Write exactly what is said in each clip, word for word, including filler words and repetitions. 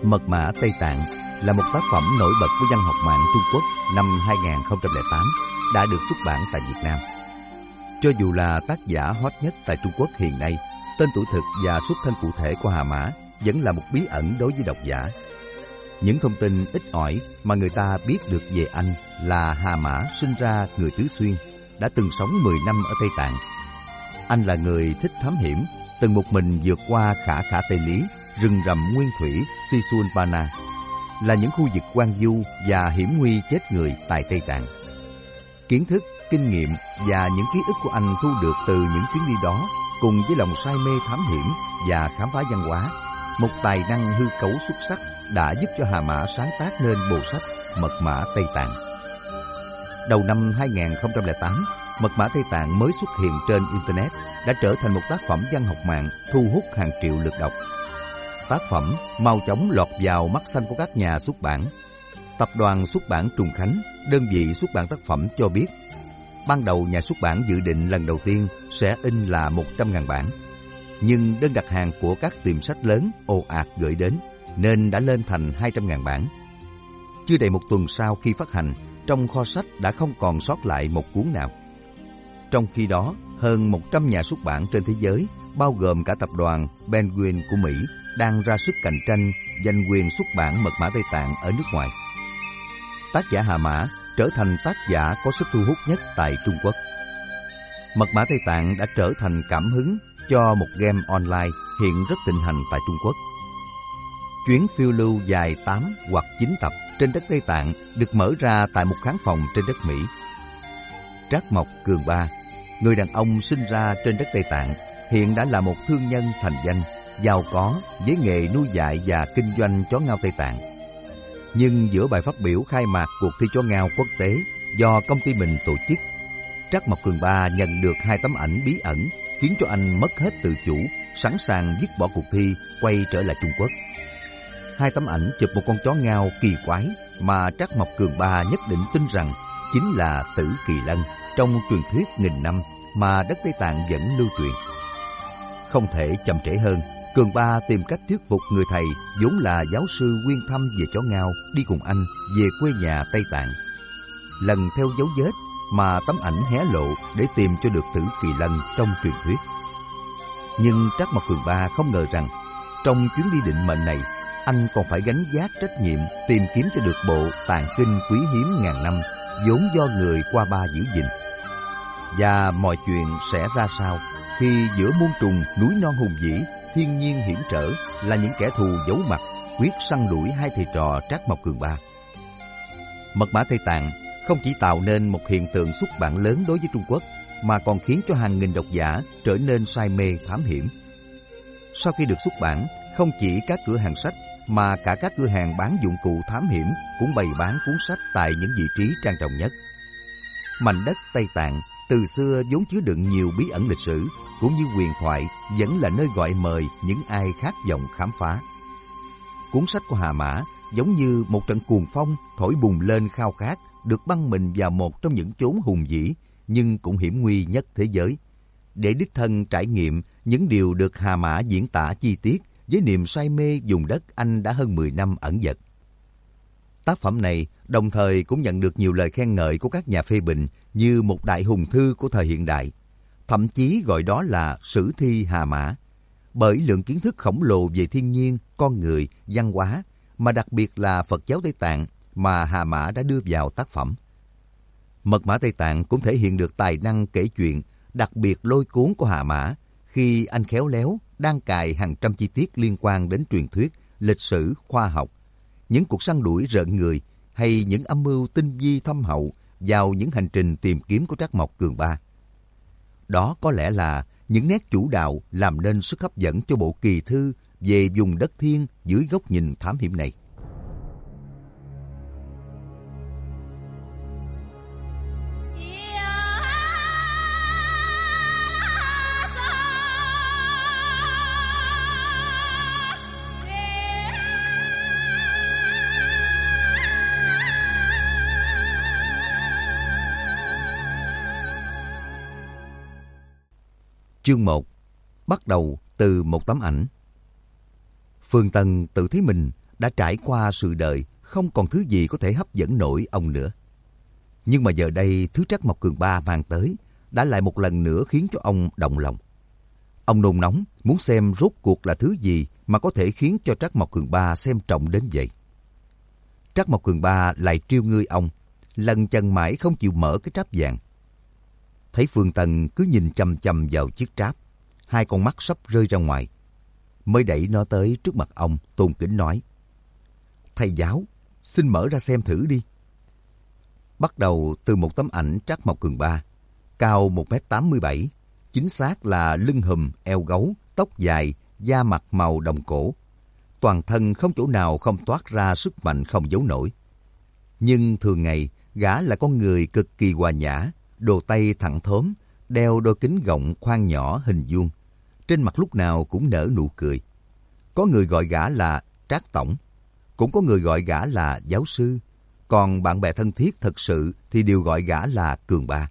Mật mã Tây Tạng là một tác phẩm nổi bật của văn học mạng Trung Quốc năm hai nghìn không trăm lẻ tám, đã được xuất bản tại Việt Nam. Cho dù là tác giả hot nhất tại Trung Quốc hiện nay, tên tuổi thực và xuất thân cụ thể của Hà Mã vẫn là một bí ẩn đối với độc giả. Những thông tin ít ỏi mà người ta biết được về anh là Hà Mã sinh ra người Tứ Xuyên, đã từng sống mười năm ở Tây Tạng. Anh là người thích thám hiểm, từng một mình vượt qua Khả Khả Tây Lý, rừng rậm nguyên thủy Sisunpana, là những khu vực hoang vu và hiểm nguy chết người tại Tây Tạng. Kiến thức, kinh nghiệm và những ký ức của anh thu được từ những chuyến đi đó, cùng với lòng say mê thám hiểm và khám phá văn hóa, một tài năng hư cấu xuất sắc đã giúp cho Hà Mã sáng tác nên bộ sách Mật mã Tây Tạng. Đầu năm hai nghìn không trăm lẻ tám, Mật mã Tây Tạng mới xuất hiện trên Internet, đã trở thành một tác phẩm văn học mạng thu hút hàng triệu lượt đọc. Tác phẩm mau chóng lọt vào mắt xanh của các nhà xuất bản. Tập đoàn xuất bản Trùng Khánh, đơn vị xuất bản tác phẩm, cho biết ban đầu nhà xuất bản dự định lần đầu tiên sẽ in là một trăm nghìn bản. Nhưng đơn đặt hàng của các tiệm sách lớn ồ ạt gửi đến, nên đã lên thành hai trăm nghìn bản. Chưa đầy một tuần sau khi phát hành, trong kho sách đã không còn sót lại một cuốn nào. Trong khi đó, hơn một trăm nhà xuất bản trên thế giới, bao gồm cả tập đoàn Penguin của Mỹ, đang ra sức cạnh tranh giành quyền xuất bản Mật mã Tây Tạng ở nước ngoài. Tác giả Hà Mã trở thành tác giả có sức thu hút nhất tại Trung Quốc. Mật mã Tây Tạng đã trở thành cảm hứng cho một game online hiện rất thịnh hành tại Trung Quốc. Chuyến phiêu lưu dài tám hoặc chín tập trên đất Tây Tạng được mở ra tại một khán phòng trên đất Mỹ. Trác Mộc Cường Ba, người đàn ông sinh ra trên đất Tây Tạng, hiện đã là một thương nhân thành danh, giàu có với nghề nuôi dạy và kinh doanh chó ngao Tây Tạng. Nhưng giữa bài phát biểu khai mạc cuộc thi chó ngao quốc tế do công ty mình tổ chức, Trác Mộc Cường Ba nhận được hai tấm ảnh bí ẩn, khiến cho anh mất hết tự chủ, sẵn sàng dứt bỏ cuộc thi, quay trở lại Trung Quốc. Hai tấm ảnh chụp một con chó ngao kỳ quái mà Trác Mộc Cường Ba nhất định tin rằng chính là Tử Kỳ Lân trong truyền thuyết nghìn năm mà đất Tây Tạng vẫn lưu truyền. Không thể chậm trễ hơn, Cường Ba tìm cách thuyết phục người thầy vốn là giáo sư nguyên thăm về chó ngao đi cùng anh về quê nhà Tây Tạng. Lần theo dấu vết mà tấm ảnh hé lộ để tìm cho được Tử Kỳ Lân trong truyền thuyết. Nhưng Trác Mộc Cường Ba không ngờ rằng trong chuyến đi định mệnh này, anh còn phải gánh vác trách nhiệm tìm kiếm cho được bộ tạng kinh quý hiếm ngàn năm vốn do người qua ba giữ gìn. Và mọi chuyện sẽ ra sao khi giữa muôn trùng núi non hùng vĩ, thiên nhiên hiểm trở là những kẻ thù giấu mặt quyết săn đuổi hai thầy trò Trác Mộc Cường Ba. Mật mã Tây Tạng không chỉ tạo nên một hiện tượng xuất bản lớn đối với Trung Quốc, mà còn khiến cho hàng nghìn độc giả trở nên say mê thám hiểm. Sau khi được xuất bản, không chỉ các cửa hàng sách mà cả các cửa hàng bán dụng cụ thám hiểm cũng bày bán cuốn sách tại những vị trí trang trọng nhất. Mảnh đất Tây Tạng từ xưa vốn chứa đựng nhiều bí ẩn lịch sử cũng như huyền thoại, vẫn là nơi gọi mời những ai khát vọng khám phá. Cuốn sách của Hà Mã giống như một trận cuồng phong thổi bùng lên khao khát được băng mình vào một trong những chốn hùng vĩ nhưng cũng hiểm nguy nhất thế giới, để đích thân trải nghiệm những điều được Hà Mã diễn tả chi tiết với niềm say mê vùng đất anh đã hơn mười năm ẩn dật. Tác phẩm này đồng thời cũng nhận được nhiều lời khen ngợi của các nhà phê bình như một đại hùng thư của thời hiện đại, thậm chí gọi đó là sử thi Hà Mã, bởi lượng kiến thức khổng lồ về thiên nhiên, con người, văn hóa, mà đặc biệt là Phật giáo Tây Tạng mà Hà Mã đã đưa vào tác phẩm. Mật mã Tây Tạng cũng thể hiện được tài năng kể chuyện đặc biệt lôi cuốn của Hà Mã, khi anh khéo léo đan cài hàng trăm chi tiết liên quan đến truyền thuyết, lịch sử, khoa học, những cuộc săn đuổi rợn người hay những âm mưu tinh vi thâm hậu vào những hành trình tìm kiếm của Trác Mộc Cường Ba. Đó có lẽ là những nét chủ đạo làm nên sức hấp dẫn cho bộ kỳ thư về vùng đất thiên dưới góc nhìn thám hiểm này. Chương một. Bắt đầu từ một tấm ảnh. Phương Tân tự thấy mình đã trải qua sự đời, không còn thứ gì có thể hấp dẫn nổi ông nữa. Nhưng mà giờ đây, thứ Trắc Mộc Cường Ba mang tới đã lại một lần nữa khiến cho ông động lòng. Ông nôn nóng muốn xem rốt cuộc là thứ gì mà có thể khiến cho Trắc Mộc Cường Ba xem trọng đến vậy. Trắc Mộc Cường Ba lại trêu ngươi ông, lần chần mãi không chịu mở cái tráp vàng. Thấy Phương Tân cứ nhìn chằm chằm vào chiếc tráp, hai con mắt sắp rơi ra ngoài, mới đẩy nó tới trước mặt ông, tôn kính nói: "Thầy giáo, xin mở ra xem thử đi." Bắt đầu từ một tấm ảnh Trắc Mộc Cường Ba, cao một mét tám mươi bảy, chính xác là lưng hùm, eo gấu, tóc dài, da mặt màu đồng cổ. Toàn thân không chỗ nào không toát ra sức mạnh không giấu nổi. Nhưng thường ngày, gã là con người cực kỳ hòa nhã, đồ tây thẳng thớm, đeo đôi kính gọng khoan nhỏ hình vuông. Trên mặt lúc nào cũng nở nụ cười. Có người gọi gã là Trác Tổng, cũng có người gọi gã là giáo sư, còn bạn bè thân thiết thật sự thì đều gọi gã là Cường Ba.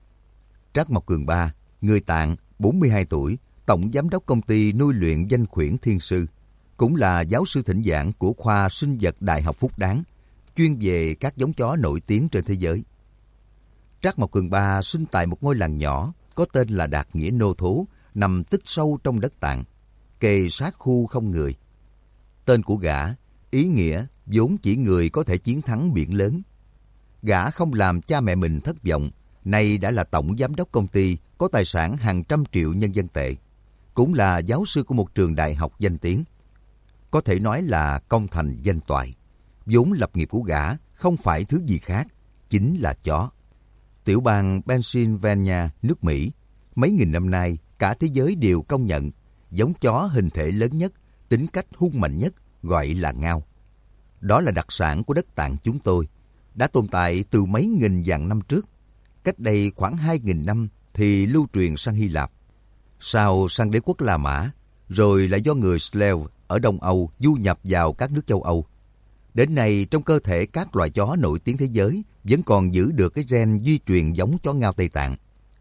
Trác Mộc Cường Ba, người Tạng, bốn mươi hai tuổi, tổng giám đốc công ty nuôi luyện danh khuyển Thiên Sư, cũng là giáo sư thỉnh giảng của khoa sinh vật Đại học Phúc Đáng, chuyên về các giống chó nổi tiếng trên thế giới. Trác Mộc Cường Ba sinh tại một ngôi làng nhỏ có tên là Đạt Nghĩa Nô Thố, nằm tích sâu trong đất Tạng, kề sát khu không người. Tên của gã, ý nghĩa vốn chỉ người có thể chiến thắng biển lớn. Gã không làm cha mẹ mình thất vọng, nay đã là tổng giám đốc công ty có tài sản hàng trăm triệu nhân dân tệ, cũng là giáo sư của một trường đại học danh tiếng. Có thể nói là công thành danh toại. Vốn lập nghiệp của gã không phải thứ gì khác, chính là chó. Tiểu bang Pennsylvania, nước Mỹ, mấy nghìn năm nay cả thế giới đều công nhận giống chó hình thể lớn nhất, tính cách hung mạnh nhất gọi là Ngao. Đó là đặc sản của đất Tạng chúng tôi, đã tồn tại từ mấy nghìn vạn năm trước. Cách đây khoảng hai nghìn năm thì lưu truyền sang Hy Lạp, sau sang đế quốc La Mã, rồi lại do người Slav ở Đông Âu du nhập vào các nước châu Âu. Đến nay, trong cơ thể các loài chó nổi tiếng thế giới vẫn còn giữ được cái gen di truyền giống chó Ngao Tây Tạng.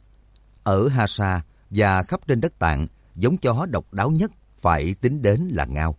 Ở Hasa và khắp trên đất Tạng, giống chó độc đáo nhất phải tính đến là Ngao.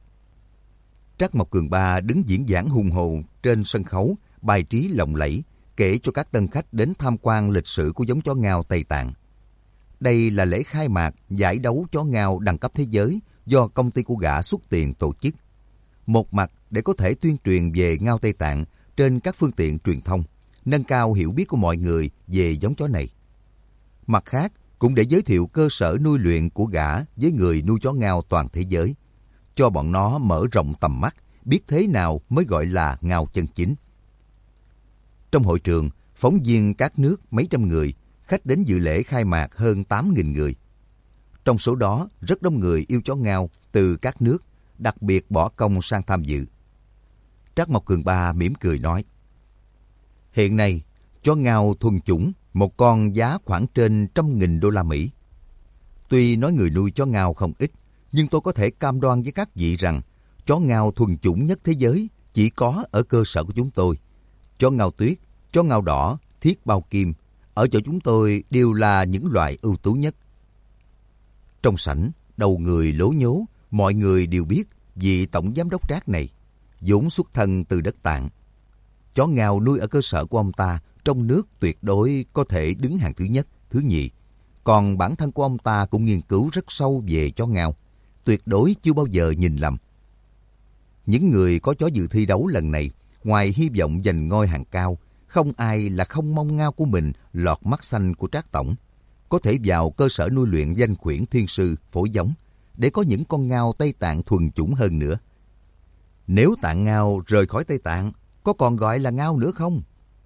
Trác Mộc Cường Ba đứng diễn giảng hùng hồn trên sân khấu, bài trí lộng lẫy, kể cho các tân khách đến tham quan lịch sử của giống chó Ngao Tây Tạng. Đây là lễ khai mạc giải đấu chó Ngao đẳng cấp thế giới do công ty của gã xuất tiền tổ chức. Một mặt để có thể tuyên truyền về Ngao Tây Tạng trên các phương tiện truyền thông, nâng cao hiểu biết của mọi người về giống chó này. Mặt khác, cũng để giới thiệu cơ sở nuôi luyện của gã với người nuôi chó Ngao toàn thế giới, cho bọn nó mở rộng tầm mắt, biết thế nào mới gọi là Ngao chân chính. Trong hội trường, phóng viên các nước mấy trăm người, khách đến dự lễ khai mạc hơn tám nghìn người. Trong số đó, rất đông người yêu chó Ngao từ các nước, đặc biệt bỏ công sang tham dự. Trác Mộc Cường Ba mỉm cười nói: "Hiện nay, chó Ngao thuần chủng, một con giá khoảng trên trăm nghìn đô la Mỹ. Tuy nói người nuôi chó Ngao không ít, nhưng tôi có thể cam đoan với các vị rằng chó Ngao thuần chủng nhất thế giới chỉ có ở cơ sở của chúng tôi. Chó Ngao tuyết, chó Ngao đỏ, thiết bao kim, ở chỗ chúng tôi đều là những loại ưu tú nhất." Trong sảnh, đầu người lố nhố, mọi người đều biết vị tổng giám đốc Trác này vốn xuất thân từ đất Tạng. Chó Ngao nuôi ở cơ sở của ông ta trong nước tuyệt đối có thể đứng hàng thứ nhất, thứ nhì. Còn bản thân của ông ta cũng nghiên cứu rất sâu về chó Ngao, tuyệt đối chưa bao giờ nhìn lầm. Những người có chó dự thi đấu lần này, ngoài hy vọng giành ngôi hàng cao, không ai là không mong Ngao của mình lọt mắt xanh của Trác Tổng, có thể vào cơ sở nuôi luyện danh khuyển Thiên Sư phối giống, để có những con Ngao Tây Tạng thuần chủng hơn nữa. Nếu Tạng Ngao rời khỏi Tây Tạng, có còn gọi là Ngao nữa không?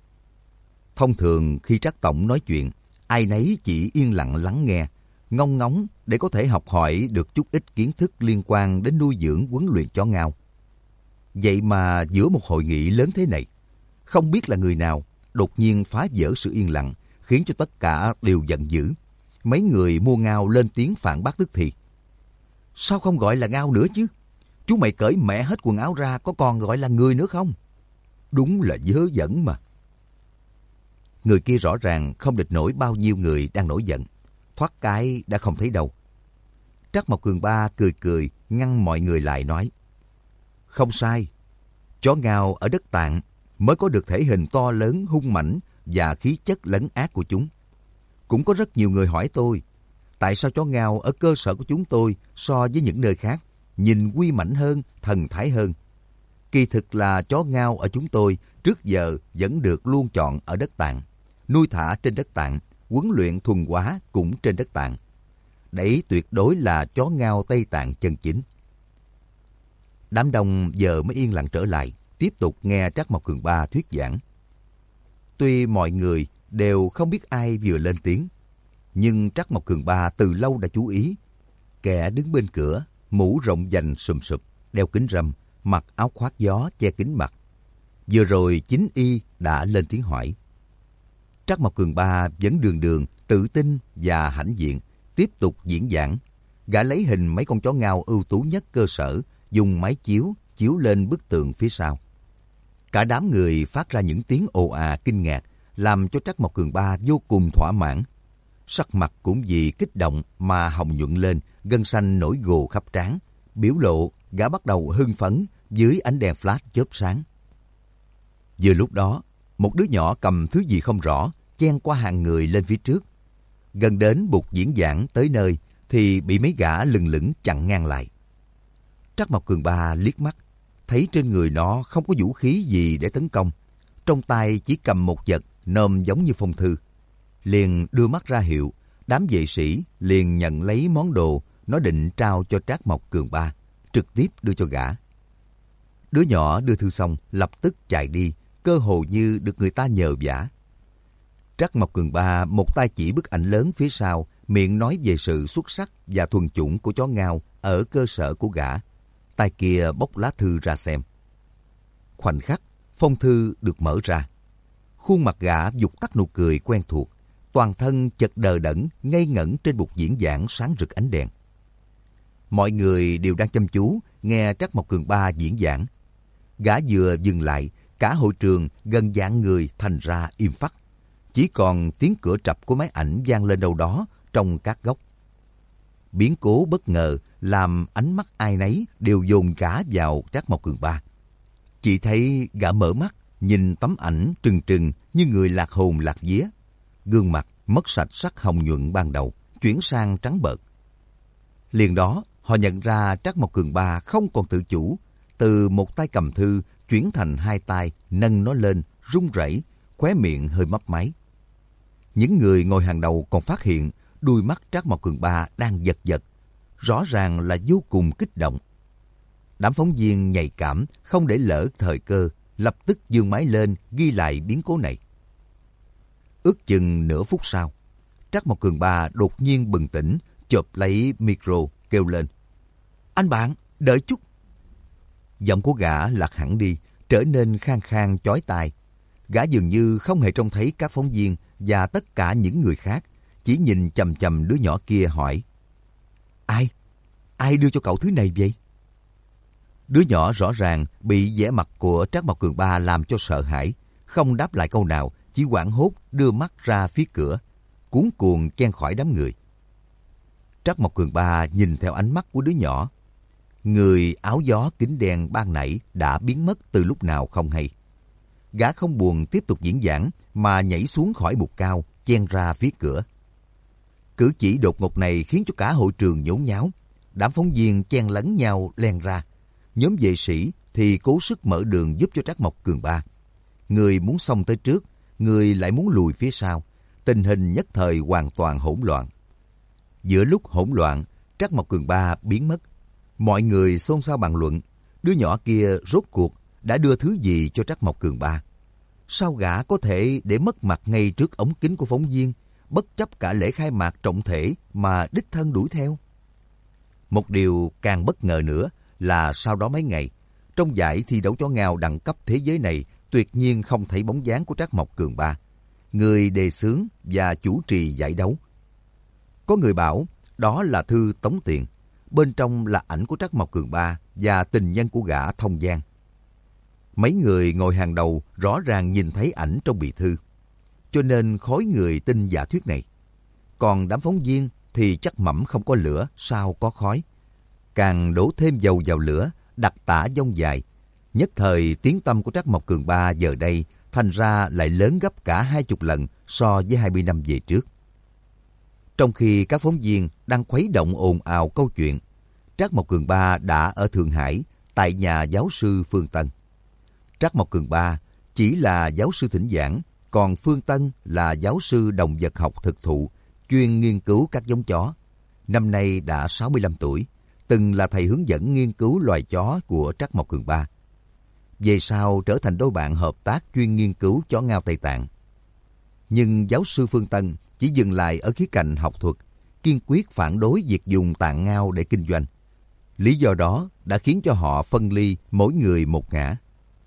Thông thường khi Trác Tổng nói chuyện, ai nấy chỉ yên lặng lắng nghe, ngông ngóng để có thể học hỏi được chút ít kiến thức liên quan đến nuôi dưỡng huấn luyện chó Ngao. Vậy mà giữa một hội nghị lớn thế này, không biết là người nào đột nhiên phá vỡ sự yên lặng, khiến cho tất cả đều giận dữ. Mấy người mua Ngao lên tiếng phản bác tức thì: "Sao không gọi là Ngao nữa chứ? Chú mày cởi mẹ hết quần áo ra, có còn gọi là người nữa không? Đúng là dớ dẫn mà." Người kia rõ ràng không địch nổi bao nhiêu người đang nổi giận, thoát cái đã không thấy đâu. Trác Mộc Cường Ba cười cười ngăn mọi người lại nói: "Không sai, Chó Ngao ở đất Tạng mới có được thể hình to lớn, hung mãnh và khí chất lấn át của chúng. Cũng có rất nhiều người hỏi tôi, tại sao chó Ngao ở cơ sở của chúng tôi so với những nơi khác nhìn uy mãnh hơn, thần thái hơn? Kỳ thực là chó Ngao ở chúng tôi trước giờ vẫn được luôn chọn ở đất Tạng, nuôi thả trên đất Tạng, huấn luyện thuần hóa cũng trên đất Tạng. Đấy tuyệt đối là chó Ngao Tây Tạng chân chính. Đám đông giờ mới yên lặng trở lại, tiếp tục nghe Trác Mộc Cường Ba thuyết giảng. Tuy mọi người đều không biết ai vừa lên tiếng, nhưng Trác Mộc Cường Ba từ lâu đã chú ý. Kẻ đứng bên cửa, mũ rộng vành sùm sụp, đeo kính râm, mặc áo khoác gió che kín mặt. Vừa rồi chính y đã lên tiếng hỏi. Trác Mộc Cường Ba vẫn đường đường, tự tin và hãnh diện, tiếp tục diễn giảng. Gã lấy hình mấy con chó Ngao ưu tú nhất cơ sở, dùng máy chiếu chiếu lên bức tường phía sau. Cả đám người phát ra những tiếng ồ à kinh ngạc, làm cho Trác Mộc Cường Ba vô cùng thỏa mãn. Sắc mặt cũng vì kích động mà hồng nhuận lên, gân xanh nổi gồ khắp trán. Biểu lộ gã bắt đầu hưng phấn dưới ánh đèn flash chớp sáng. Vừa lúc đó, một đứa nhỏ cầm thứ gì không rõ chen qua hàng người lên phía trước. Gần đến bục diễn giảng tới nơi thì bị mấy gã lừng lững chặn ngang lại. Trác Mộc Cường Ba liếc mắt, thấy trên người nó không có vũ khí gì để tấn công, trong tay chỉ cầm một vật nôm giống như phong thư. Liền đưa mắt ra hiệu, đám vệ sĩ liền nhận lấy món đồ nó định trao cho Trác Mộc Cường Ba, trực tiếp đưa cho gã. Đứa nhỏ đưa thư xong lập tức chạy đi, cơ hồ như được người ta nhờ vả. Trác Mộc Cường Ba một tay chỉ bức ảnh lớn phía sau, miệng nói về sự xuất sắc và thuần chủng của chó Ngao ở cơ sở của gã. Tay kia bóc lá thư ra xem. Khoảnh khắc, phong thư được mở ra. Khuôn mặt gã vụt tắt nụ cười quen thuộc, toàn thân chật đờ đẫn, ngây ngẩn trên bục diễn giảng sáng rực ánh đèn. Mọi người đều đang chăm chú nghe Trác Mộc Cường Ba diễn giảng. Gã vừa dừng lại, cả hội trường gần vạn người thành ra im phắt. Chỉ còn tiếng cửa trập của máy ảnh vang lên đâu đó trong các góc. Biến cố bất ngờ làm ánh mắt ai nấy đều dồn cả vào Trác Mộc Cường Ba. Chỉ thấy gã mở mắt, nhìn tấm ảnh trừng trừng như người lạc hồn lạc vía. Gương mặt mất sạch sắc hồng nhuận ban đầu, chuyển sang trắng bợt. Liền đó, họ nhận ra Trác Mộc Cường Ba không còn tự chủ, từ một tay cầm thư chuyển thành hai tay nâng nó lên, run rẩy, khóe miệng hơi mấp máy. Những người ngồi hàng đầu còn phát hiện đuôi mắt Trác Mộc Cường Ba đang giật giật, rõ ràng là vô cùng kích động. Đám phóng viên nhạy cảm không để lỡ thời cơ, lập tức giương máy lên ghi lại biến cố này. Ước chừng nửa phút sau, Trác Mộc Cường Ba đột nhiên bừng tỉnh, chộp lấy micro kêu lên: "Anh bạn, đợi chút!" Giọng của gã lạc hẳn đi, trở nên khang khang chói tai. Gã dường như không hề trông thấy các phóng viên và tất cả những người khác, chỉ nhìn chằm chằm đứa nhỏ kia hỏi: Ai? Ai đưa cho cậu thứ này vậy? Đứa nhỏ rõ ràng bị vẻ mặt của Trác Mộc Cường Ba làm cho sợ hãi, không đáp lại câu nào, chỉ hoảng hốt đưa mắt ra phía cửa, cuống cuồng chen khỏi đám người. Trác Mộc Cường Ba nhìn theo ánh mắt của đứa nhỏ. Người áo gió kính đen ban nãy đã biến mất từ lúc nào không hay. Gã không buồn tiếp tục diễn giảng mà nhảy xuống khỏi bục cao, chen ra phía cửa. Cử chỉ đột ngột này khiến cho cả hội trường nhốn nháo. Đám phóng viên chen lấn nhau len ra. Nhóm vệ sĩ thì cố sức mở đường giúp cho Trác Mộc Cường Ba. Người muốn xông tới trước, người lại muốn lùi phía sau. Tình hình nhất thời hoàn toàn hỗn loạn. Giữa lúc hỗn loạn, Trác Mộc Cường Ba biến mất. Mọi người xôn xao bàn luận, đứa nhỏ kia rốt cuộc đã đưa thứ gì cho Trác Mộc Cường Ba? Sao gã có thể để mất mặt ngay trước ống kính của phóng viên, bất chấp cả lễ khai mạc trọng thể mà đích thân đuổi theo? Một điều càng bất ngờ nữa là sau đó mấy ngày, trong giải thi đấu chó Ngao đẳng cấp thế giới này tuyệt nhiên không thấy bóng dáng của Trác Mộc Cường Ba, người đề xướng và chủ trì giải đấu. Có người bảo đó là thư tống tiền, bên trong là ảnh của Trác Mộc Cường Ba và tình nhân của gã Thông Giang. Mấy người ngồi hàng đầu rõ ràng nhìn thấy ảnh trong bì thư, cho nên khối người tin giả thuyết này. Còn đám phóng viên thì chắc mẩm không có lửa sao có khói. Càng đổ thêm dầu vào lửa, đặt tả dông dài, Nhất thời tiếng tăm của Trác Mộc Cường Ba giờ đây thành ra lại lớn gấp cả hai chục lần so với hai mươi năm về trước. Trong khi các phóng viên đang khuấy động ồn ào câu chuyện, Trác Mộc Cường Ba đã ở Thượng Hải tại nhà giáo sư Phương Tân. Trác Mộc Cường Ba chỉ là giáo sư thỉnh giảng, còn Phương Tân là giáo sư động vật học thực thụ, chuyên nghiên cứu các giống chó. Năm nay đã sáu mươi lăm tuổi, từng là thầy hướng dẫn nghiên cứu loài chó của Trác Mộc Cường Ba. Về sau trở thành đôi bạn hợp tác chuyên nghiên cứu chó ngao Tây Tạng. Nhưng giáo sư Phương Tân chỉ dừng lại ở khía cạnh học thuật, kiên quyết phản đối việc dùng tạng ngao để kinh doanh. Lý do đó đã khiến cho họ phân ly mỗi người một ngả.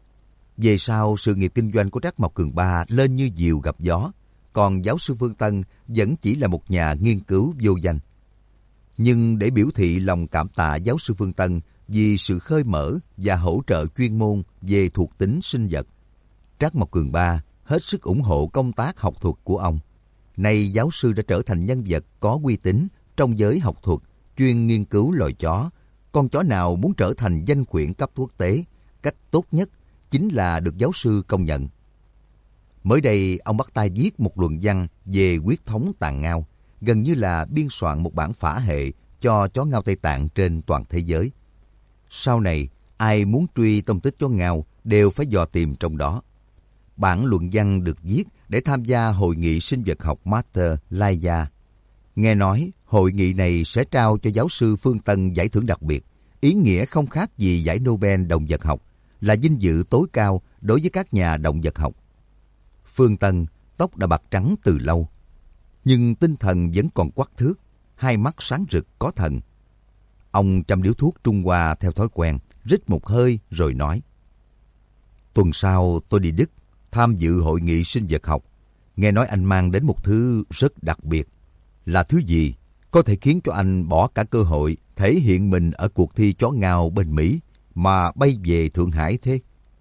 Về sau, sự nghiệp kinh doanh của Trác Mộc Cường Ba lên như diều gặp gió, còn giáo sư Phương Tân vẫn chỉ là một nhà nghiên cứu vô danh. Nhưng để biểu thị lòng cảm tạ giáo sư Phương Tân vì sự khơi mở và hỗ trợ chuyên môn về thuộc tính sinh vật, Trác Mộc Cường Ba hết sức ủng hộ công tác học thuật của ông. Nay giáo sư đã trở thành nhân vật có uy tín trong giới học thuật, chuyên nghiên cứu loài chó. Con chó nào muốn trở thành danh quyển cấp quốc tế, cách tốt nhất chính là được giáo sư công nhận. Mới đây, ông bắt tay viết một luận văn về huyết thống tạng ngao, gần như là biên soạn một bản phả hệ cho chó ngao Tây Tạng trên toàn thế giới. Sau này, ai muốn truy tông tích chó ngao đều phải dò tìm trong đó. Bản luận văn được viết để tham gia hội nghị sinh vật học Master Laia. Nghe nói, hội nghị này sẽ trao cho giáo sư Phương Tân giải thưởng đặc biệt, ý nghĩa không khác gì giải Nobel động vật học, là vinh dự tối cao đối với các nhà động vật học. Phương Tân tóc đã bạc trắng từ lâu, nhưng tinh thần vẫn còn quắc thước, hai mắt sáng rực có thần. Ông châm điếu thuốc Trung Hoa theo thói quen, rít một hơi rồi nói: Tuần sau tôi đi Đức tham dự hội nghị sinh vật học. Nghe nói anh mang đến một thứ rất đặc biệt. Là thứ gì có thể khiến cho anh bỏ cả cơ hội thể hiện mình ở cuộc thi chó ngao bên Mỹ mà bay về Thượng Hải thế?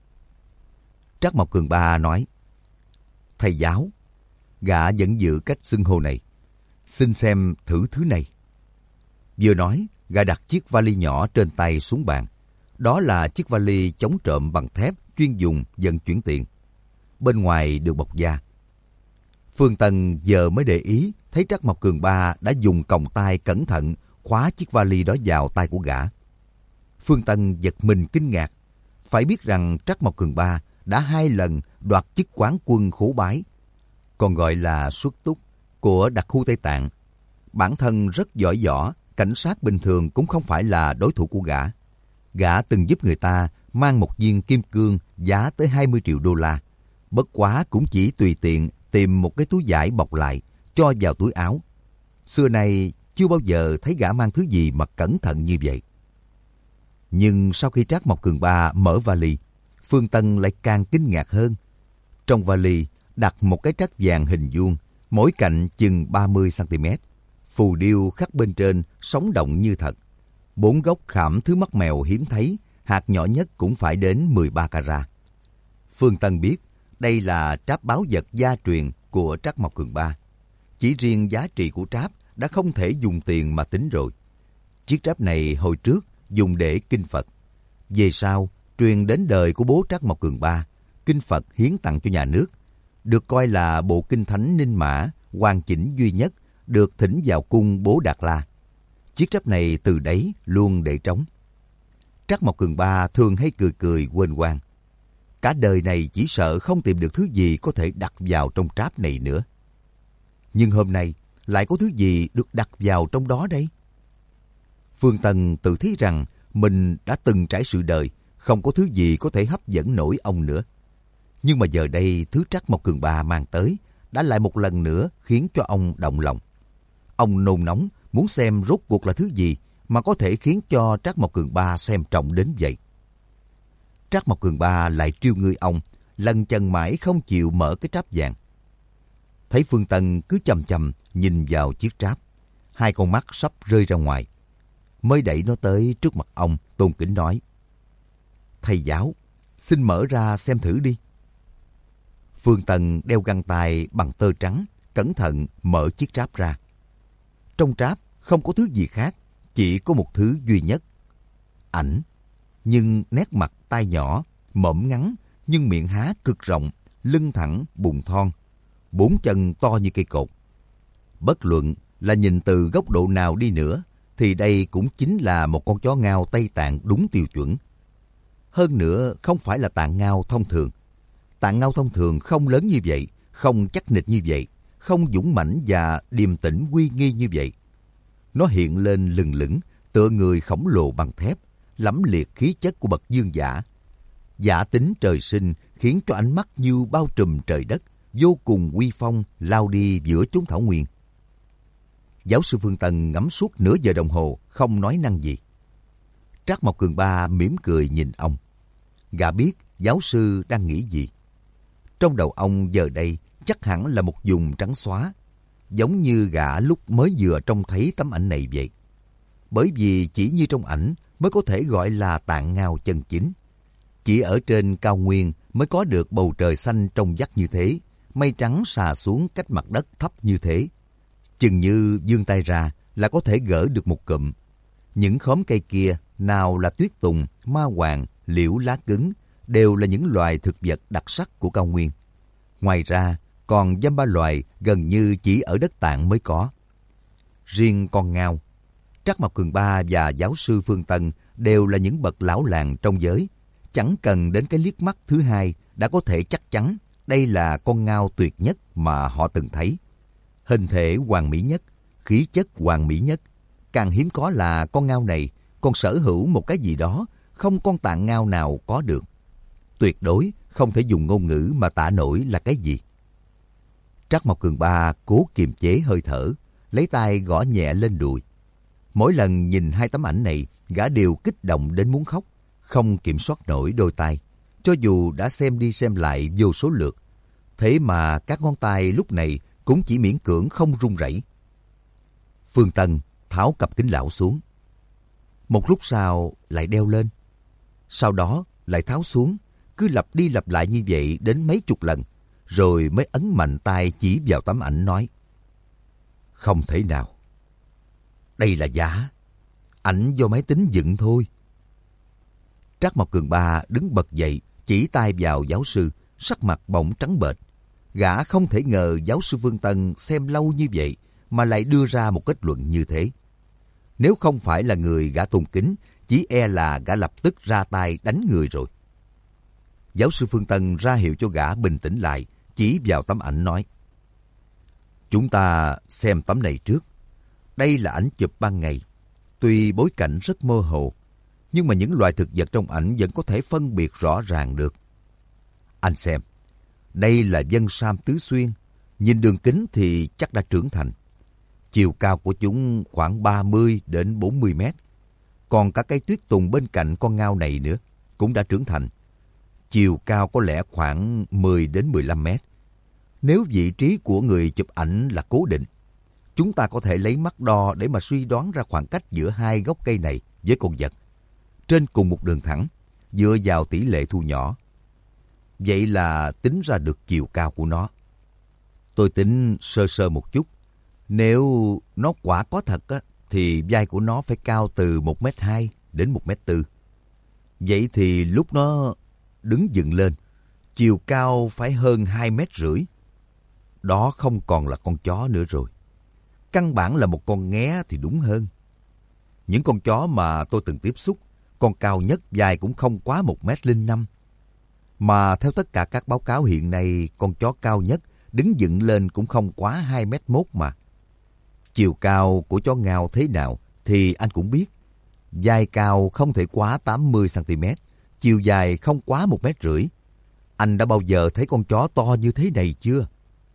Trác Mộc Cường Ba nói: Thầy giáo. Gã vẫn giữ cách xưng hô này. Xin xem thử thứ này. Vừa nói, gã đặt chiếc vali nhỏ trên tay xuống bàn. Đó là chiếc vali chống trộm bằng thép chuyên dùng vận chuyển tiền. Bên ngoài được bọc da. Phương Tân giờ mới để ý thấy Trác Mộc Cường Ba đã dùng còng tay cẩn thận khóa chiếc vali đó vào tay của gã. Phương Tân giật mình kinh ngạc. Phải biết rằng Trác Mộc Cường Ba đã hai lần đoạt chức quán quân khố bái, còn gọi là xuất túc, của đặc khu Tây Tạng. Bản thân rất giỏi võ, cảnh sát bình thường cũng không phải là đối thủ của gã. Gã từng giúp người ta mang một viên kim cương giá tới hai mươi triệu đô la. Bất quá cũng chỉ tùy tiện tìm một cái túi vải bọc lại, cho vào túi áo. Xưa nay chưa bao giờ thấy gã mang thứ gì mà cẩn thận như vậy. Nhưng sau khi Trác Mộc Cường Ba mở vali, Phương Tân lại càng kinh ngạc hơn. Trong vali đặt một cái trắc vàng hình vuông, mỗi cạnh chừng ba mươi xăng ti mét. Phù điêu khắc bên trên sống động như thật. Bốn góc khảm thứ mắt mèo hiếm thấy, hạt nhỏ nhất cũng phải đến mười ba carat. Phương Tân biết đây là tráp báu vật gia truyền của Trác Mộc Cường Ba. Chỉ riêng giá trị của tráp đã không thể dùng tiền mà tính rồi. Chiếc tráp này hồi trước dùng để kinh Phật. Về sau, truyền đến đời của bố Trác Mộc Cường Ba, kinh Phật hiến tặng cho nhà nước. Được coi là bộ kinh thánh Ninh Mã, hoàn chỉnh duy nhất, được thỉnh vào cung bố Đạt La. Chiếc tráp này từ đấy luôn để trống. Trác Mộc Cường Ba thường hay cười cười quên quang. Cả đời này chỉ sợ không tìm được thứ gì có thể đặt vào trong tráp này nữa. Nhưng hôm nay lại có thứ gì được đặt vào trong đó đây? Phương Tân tự thấy rằng mình đã từng trải sự đời, không có thứ gì có thể hấp dẫn nổi ông nữa. Nhưng mà giờ đây thứ Trác Mộc Cường Ba mang tới đã lại một lần nữa khiến cho ông động lòng. Ông nôn nóng muốn xem rốt cuộc là thứ gì mà có thể khiến cho Trác Mộc Cường Ba xem trọng đến vậy. Trác Mộc Cường Ba lại trêu ngươi ông, lần chần mãi không chịu mở cái tráp vàng. Thấy Phương Tân cứ chầm chầm nhìn vào chiếc tráp, hai con mắt sắp rơi ra ngoài. Mới đẩy nó tới trước mặt ông, tôn kính nói: Thầy giáo, xin mở ra xem thử đi. Phương Tân đeo găng tay bằng tơ trắng, cẩn thận mở chiếc tráp ra. Trong tráp không có thứ gì khác, chỉ có một thứ duy nhất. Ảnh, nhưng nét mặt tay nhỏ, mõm ngắn nhưng miệng há cực rộng, lưng thẳng, bụng thon, bốn chân to như cây cột. Bất luận là nhìn từ góc độ nào đi nữa, thì đây cũng chính là một con chó ngao Tây Tạng đúng tiêu chuẩn. Hơn nữa, không phải là tạng ngao thông thường. Tạng ngao thông thường không lớn như vậy, không chắc nịch như vậy, không dũng mãnh và điềm tĩnh uy nghi như vậy. Nó hiện lên lừng lững, tựa người khổng lồ bằng thép, lẫm liệt khí chất của bậc vương giả. Giả tính trời sinh khiến cho ánh mắt như bao trùm trời đất, vô cùng uy phong lao đi giữa chốn thảo nguyên. Giáo sư Phương Tân ngắm suốt nửa giờ đồng hồ, không nói năng gì. Trác Mộc Cường Ba mỉm cười nhìn ông. Gã biết giáo sư đang nghĩ gì. Trong đầu ông giờ đây chắc hẳn là một vùng trắng xóa, giống như gã lúc mới vừa trông thấy tấm ảnh này vậy. Bởi vì chỉ như trong ảnh mới có thể gọi là tạng ngao chân chính. Chỉ ở trên cao nguyên mới có được bầu trời xanh trong vắt như thế, mây trắng xà xuống cách mặt đất thấp như thế. Chừng như vươn tay ra là có thể gỡ được một cụm. Những khóm cây kia, nào là tuyết tùng, ma hoàng, liễu lá cứng, đều là những loài thực vật đặc sắc của cao nguyên. Ngoài ra, còn dăm ba loài gần như chỉ ở đất Tạng mới có. Riêng con ngao, Trác Mộc Cường Ba và giáo sư Phương Tân đều là những bậc lão làng trong giới. Chẳng cần đến cái liếc mắt thứ hai đã có thể chắc chắn đây là con ngao tuyệt nhất mà họ từng thấy. Hình thể hoàn mỹ nhất, khí chất hoàn mỹ nhất. Càng hiếm có là con ngao này còn sở hữu một cái gì đó không con tạng ngao nào có được. Tuyệt đối không thể dùng ngôn ngữ mà tả nổi là cái gì. Trác Mộc Cường Ba cố kiềm chế hơi thở, lấy tay gõ nhẹ lên đùi. Mỗi lần nhìn hai tấm ảnh này, gã đều kích động đến muốn khóc, không kiểm soát nổi đôi tay, cho dù đã xem đi xem lại vô số lượt. Thế mà các ngón tay lúc này cũng chỉ miễn cưỡng không run rẩy. Phương Tân tháo cặp kính lão xuống. Một lúc sau lại đeo lên. Sau đó lại tháo xuống, cứ lặp đi lặp lại như vậy đến mấy chục lần, rồi mới ấn mạnh tay chỉ vào tấm ảnh nói: Không thể nào. Đây là giả. Ảnh do máy tính dựng thôi. Trác Mộc Cường Ba đứng bật dậy, chỉ tay vào giáo sư, sắc mặt bỗng trắng bệch. Gã không thể ngờ giáo sư Phương Tân xem lâu như vậy mà lại đưa ra một kết luận như thế. Nếu không phải là người gã tôn kính, chỉ e là gã lập tức ra tay đánh người rồi. Giáo sư Phương Tân ra hiệu cho gã bình tĩnh lại, chỉ vào tấm ảnh nói: Chúng ta xem tấm này trước. Đây là ảnh chụp ban ngày. Tuy bối cảnh rất mơ hồ, nhưng mà những loài thực vật trong ảnh vẫn có thể phân biệt rõ ràng được. Anh xem, đây là vân sam tứ xuyên. Nhìn đường kính thì chắc đã trưởng thành. Chiều cao của chúng khoảng ba mươi đến bốn mươi mét. Còn cả cây tuyết tùng bên cạnh con ngao này nữa cũng đã trưởng thành. Chiều cao có lẽ khoảng mười đến mười lăm mét. Nếu vị trí của người chụp ảnh là cố định, chúng ta có thể lấy mắt đo để mà suy đoán ra khoảng cách giữa hai gốc cây này với con vật. Trên cùng một đường thẳng, dựa vào tỷ lệ thu nhỏ. Vậy là tính ra được chiều cao của nó. Tôi tính sơ sơ một chút. Nếu nó quả có thật á, thì vai của nó phải cao từ một mét hai đến một mét bốn. Vậy thì lúc nó đứng dựng lên, chiều cao phải hơn hai mét rưỡi. Đó không còn là con chó nữa rồi. Căn bản là một con nghé thì đúng hơn. Những con chó mà tôi từng tiếp xúc, con cao nhất vai cũng không quá một mét linh năm. Mà theo tất cả các báo cáo hiện nay, con chó cao nhất đứng dựng lên cũng không quá hai mét mốt mà. Chiều cao của chó ngao thế nào thì anh cũng biết. Vai cao không thể quá tám mươi xăng ti mét, chiều dài không quá một mét rưỡi. Anh đã bao giờ thấy con chó to như thế này chưa?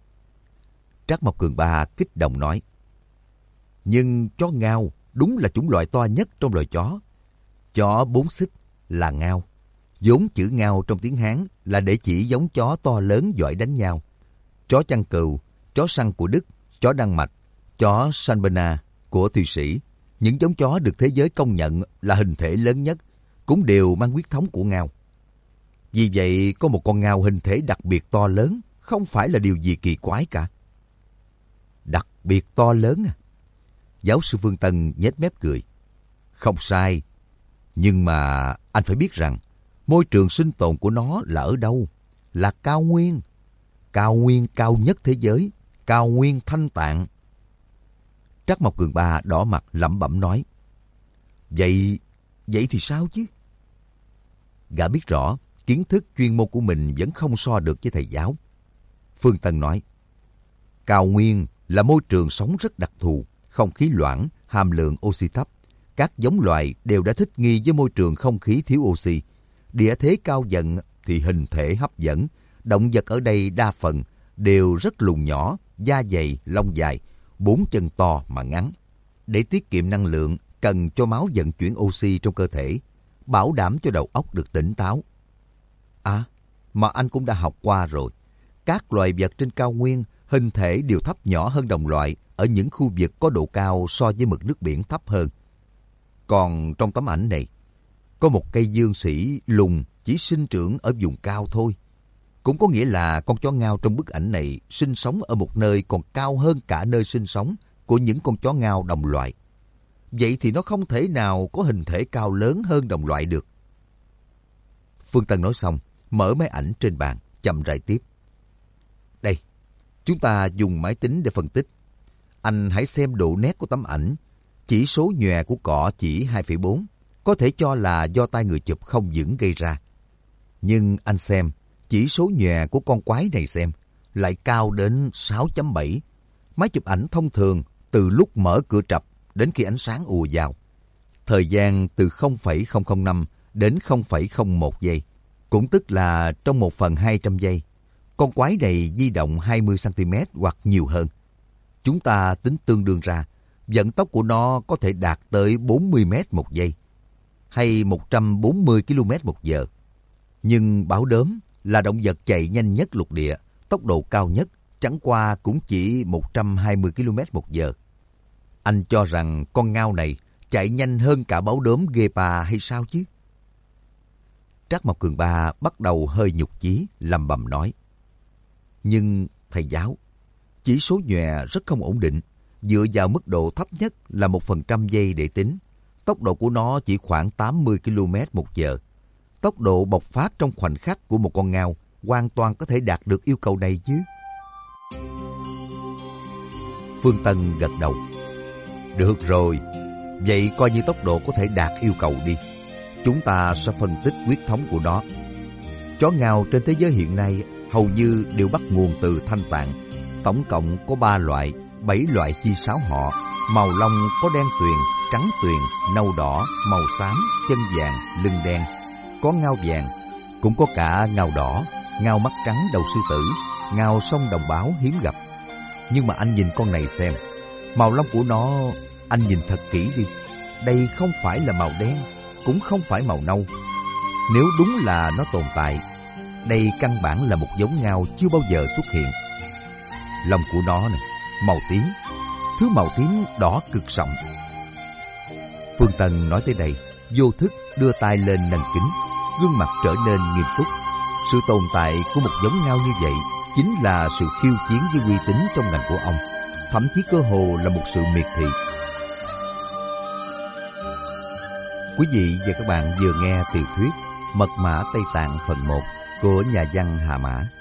Trác Mộc Cường Ba kích động nói. Nhưng chó ngao đúng là chủng loại to nhất trong loài chó. Chó bốn xích là ngao. Vốn chữ ngao trong tiếng Hán là để chỉ giống chó to lớn giỏi đánh nhau. Chó chăn cừu, chó săn của Đức, chó Đan Mạch, chó San Bernard của Thụy Sĩ, những giống chó được thế giới công nhận là hình thể lớn nhất, cũng đều mang huyết thống của ngao. Vì vậy, có một con ngao hình thể đặc biệt to lớn, không phải là điều gì kỳ quái cả. Đặc biệt to lớn à? Giáo sư Phương Tân nhếch mép cười. Không sai, nhưng mà anh phải biết rằng, Môi trường sinh tồn của nó là ở đâu? Là cao nguyên. Cao nguyên cao nhất thế giới. Cao nguyên Thanh Tạng. Trắc Mộc Cường Ba đỏ mặt lẩm bẩm nói. Vậy, vậy thì sao chứ? Gã biết rõ, kiến thức chuyên môn của mình vẫn không so được với thầy giáo. Phương Tân nói. Cao nguyên là môi trường sống rất đặc thù, không khí loãng, hàm lượng oxy thấp. Các giống loài đều đã thích nghi với môi trường không khí thiếu oxy. Địa thế cao dần thì hình thể hấp dẫn. Động vật ở đây đa phần đều rất lùn nhỏ, da dày, lông dài, bốn chân to mà ngắn. Để tiết kiệm năng lượng, cần cho máu vận chuyển oxy trong cơ thể, bảo đảm cho đầu óc được tỉnh táo. À, mà anh cũng đã học qua rồi. Các loài vật trên cao nguyên hình thể đều thấp nhỏ hơn đồng loại ở những khu vực có độ cao so với mực nước biển thấp hơn. Còn trong tấm ảnh này, có một cây dương sỉ lùn chỉ sinh trưởng ở vùng cao thôi. Cũng có nghĩa là con chó ngao trong bức ảnh này sinh sống ở một nơi còn cao hơn cả nơi sinh sống của những con chó ngao đồng loại. Vậy thì nó không thể nào có hình thể cao lớn hơn đồng loại được. Phương Tân nói xong, mở máy ảnh trên bàn, chậm rãi tiếp. Đây, chúng ta dùng máy tính để phân tích. Anh hãy xem độ nét của tấm ảnh. Chỉ số nhòe của cọ chỉ hai phẩy bốn, có thể cho là do tay người chụp không vững gây ra. Nhưng anh xem, chỉ số nhòe của con quái này xem, lại cao đến sáu chấm bảy. Máy chụp ảnh thông thường từ lúc mở cửa trập đến khi ánh sáng ùa vào. Thời gian từ không phẩy không không năm đến không phẩy không một giây, cũng tức là trong một phần hai trăm giây. Con quái này di động hai mươi xăng ti mét hoặc nhiều hơn. Chúng ta tính tương đương ra, vận tốc của nó có thể đạt tới bốn mươi mét một giây, hay một trăm bốn mươi ki lô mét một giờ. Nhưng báo đốm là động vật chạy nhanh nhất lục địa, tốc độ cao nhất, chẳng qua cũng chỉ một trăm hai mươi ki lô mét một giờ. Anh cho rằng con ngao này chạy nhanh hơn cả báo đốm Gepa hay sao chứ? Trắc Mộc Cường Ba bắt đầu hơi nhục chí, lẩm bẩm nói. Nhưng thầy giáo, chỉ số nhòe rất không ổn định, dựa vào mức độ thấp nhất là một phần trăm giây để tính. Tốc độ của nó chỉ khoảng tám mươi ki lô mét một giờ. Tốc độ bộc phát trong khoảnh khắc của một con ngao hoàn toàn có thể đạt được yêu cầu này chứ. Phương Tân gật đầu. Được rồi, vậy coi như tốc độ có thể đạt yêu cầu đi. Chúng ta sẽ phân tích huyết thống của nó. Chó ngao trên thế giới hiện nay hầu như đều bắt nguồn từ Thanh Tạng. Tổng cộng có ba loại, bảy loại chi sáo họ. Màu lông có đen tuyền, trắng tuyền, nâu đỏ, màu xám, chân vàng, lưng đen. Có ngao vàng, cũng có cả ngao đỏ, ngao mắt trắng đầu sư tử, ngao sông đồng báo hiếm gặp. Nhưng mà anh nhìn con này xem, màu lông của nó, anh nhìn thật kỹ đi. Đây không phải là màu đen, cũng không phải màu nâu. Nếu đúng là nó tồn tại, đây căn bản là một giống ngao chưa bao giờ xuất hiện. Lông của nó này, màu tím, thứ màu tím đỏ cực sậm. Phương Tân nói tới đây, vô thức đưa tay lên nâng kính, gương mặt trở nên nghiêm túc. Sự tồn tại của một giống ngao như vậy chính là sự khiêu chiến với uy tín trong ngành của ông, thậm chí cơ hồ là một sự miệt thị. Quý vị và các bạn vừa nghe tiểu thuyết Mật mã Tây Tạng phần một của nhà văn Hà Mã.